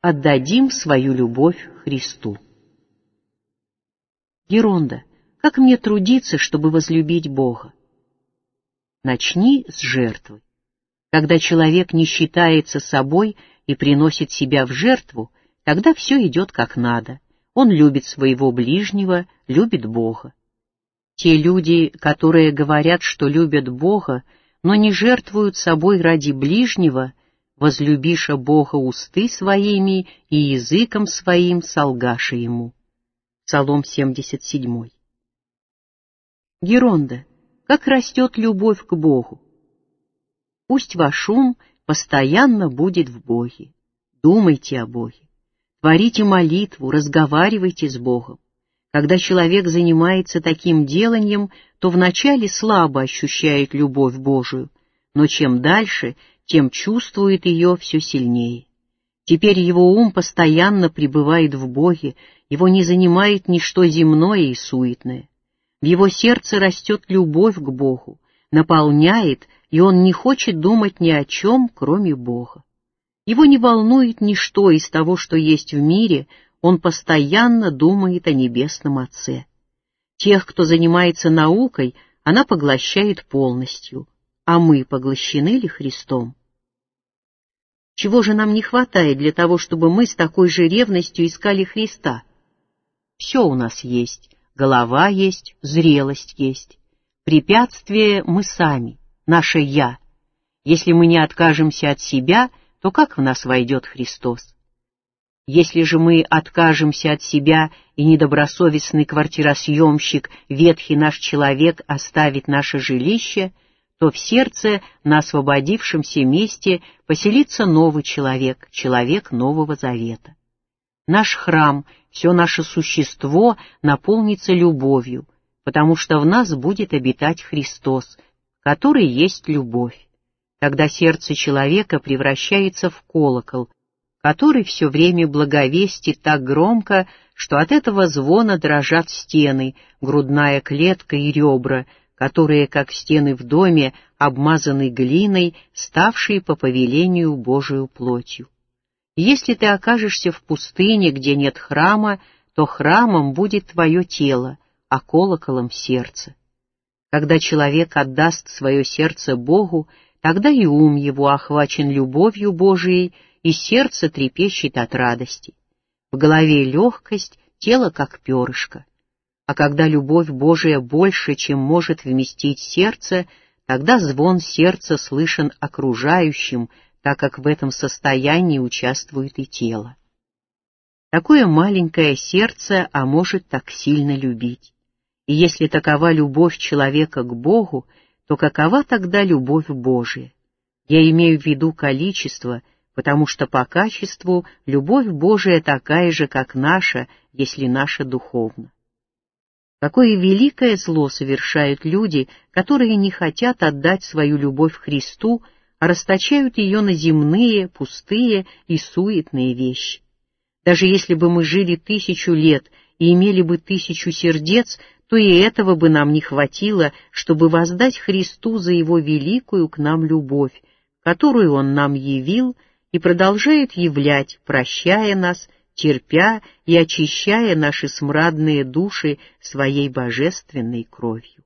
Отдадим свою любовь Христу. Геронда, как мне трудиться, чтобы возлюбить Бога? Начни с жертвы. Когда человек не считается собой и приносит себя в жертву, тогда все идет как надо. Он любит своего ближнего, любит Бога. Те люди, которые говорят, что любят Бога, но не жертвуют собой ради ближнего, возлюбиша Бога усты своими и языком своим солгаши ему. Псалом 77. Геронда, как растет любовь к Богу? Пусть ваш ум постоянно будет в Боге. Думайте о Боге. Творите молитву, разговаривайте с Богом. Когда человек занимается таким деланием, то вначале слабо ощущает любовь Божию, но чем дальше, тем чувствует ее все сильнее. Теперь его ум постоянно пребывает в Боге, его не занимает ничто земное и суетное. В его сердце растет любовь к Богу, наполняет, и он не хочет думать ни о чем, кроме Бога. Его не волнует ничто из того, что есть в мире, он постоянно думает о Небесном Отце. Тех, кто занимается наукой, она поглощает полностью, а мы поглощены ли Христом? Чего же нам не хватает для того, чтобы мы с такой же ревностью искали Христа? Все у нас есть, голова есть, зрелость есть. Препятствие мы сами, наше «я». Если мы не откажемся от себя, то как в нас войдет Христос? Если же мы откажемся от себя, и недобросовестный квартиросъемщик, ветхий наш человек, оставит наше жилище, то в сердце, на освободившемся месте, поселится новый человек, человек Нового Завета. Наш храм, все наше существо наполнится любовью, потому что в нас будет обитать Христос, который есть любовь. Тогда сердце человека превращается в колокол, который все время благовестит так громко, что от этого звона дрожат стены, грудная клетка и ребра, которые, как стены в доме, обмазаны глиной, ставшие по повелению Божию плотью. Если ты окажешься в пустыне, где нет храма, то храмом будет твое тело, а колоколом сердце. Когда человек отдаст свое сердце Богу, тогда и ум его охвачен любовью Божией, и сердце трепещет от радости. В голове легкость, тело как перышко. А когда любовь Божия больше, чем может вместить сердце, тогда звон сердца слышен окружающим, так как в этом состоянии участвует и тело. Такое маленькое сердце, а может так сильно любить. И если такова любовь человека к Богу, то какова тогда любовь Божия? Я имею в виду количество, потому что по качеству любовь Божия такая же, как наша, если наша духовна. Какое великое зло совершают люди, которые не хотят отдать свою любовь Христу, а расточают ее на земные, пустые и суетные вещи. Даже если бы мы жили 1000 лет и имели бы 1000 сердец, то и этого бы нам не хватило, чтобы воздать Христу за Его великую к нам любовь, которую Он нам явил и продолжает являть, прощая нас, терпя и очищая наши смрадные души своей божественной кровью.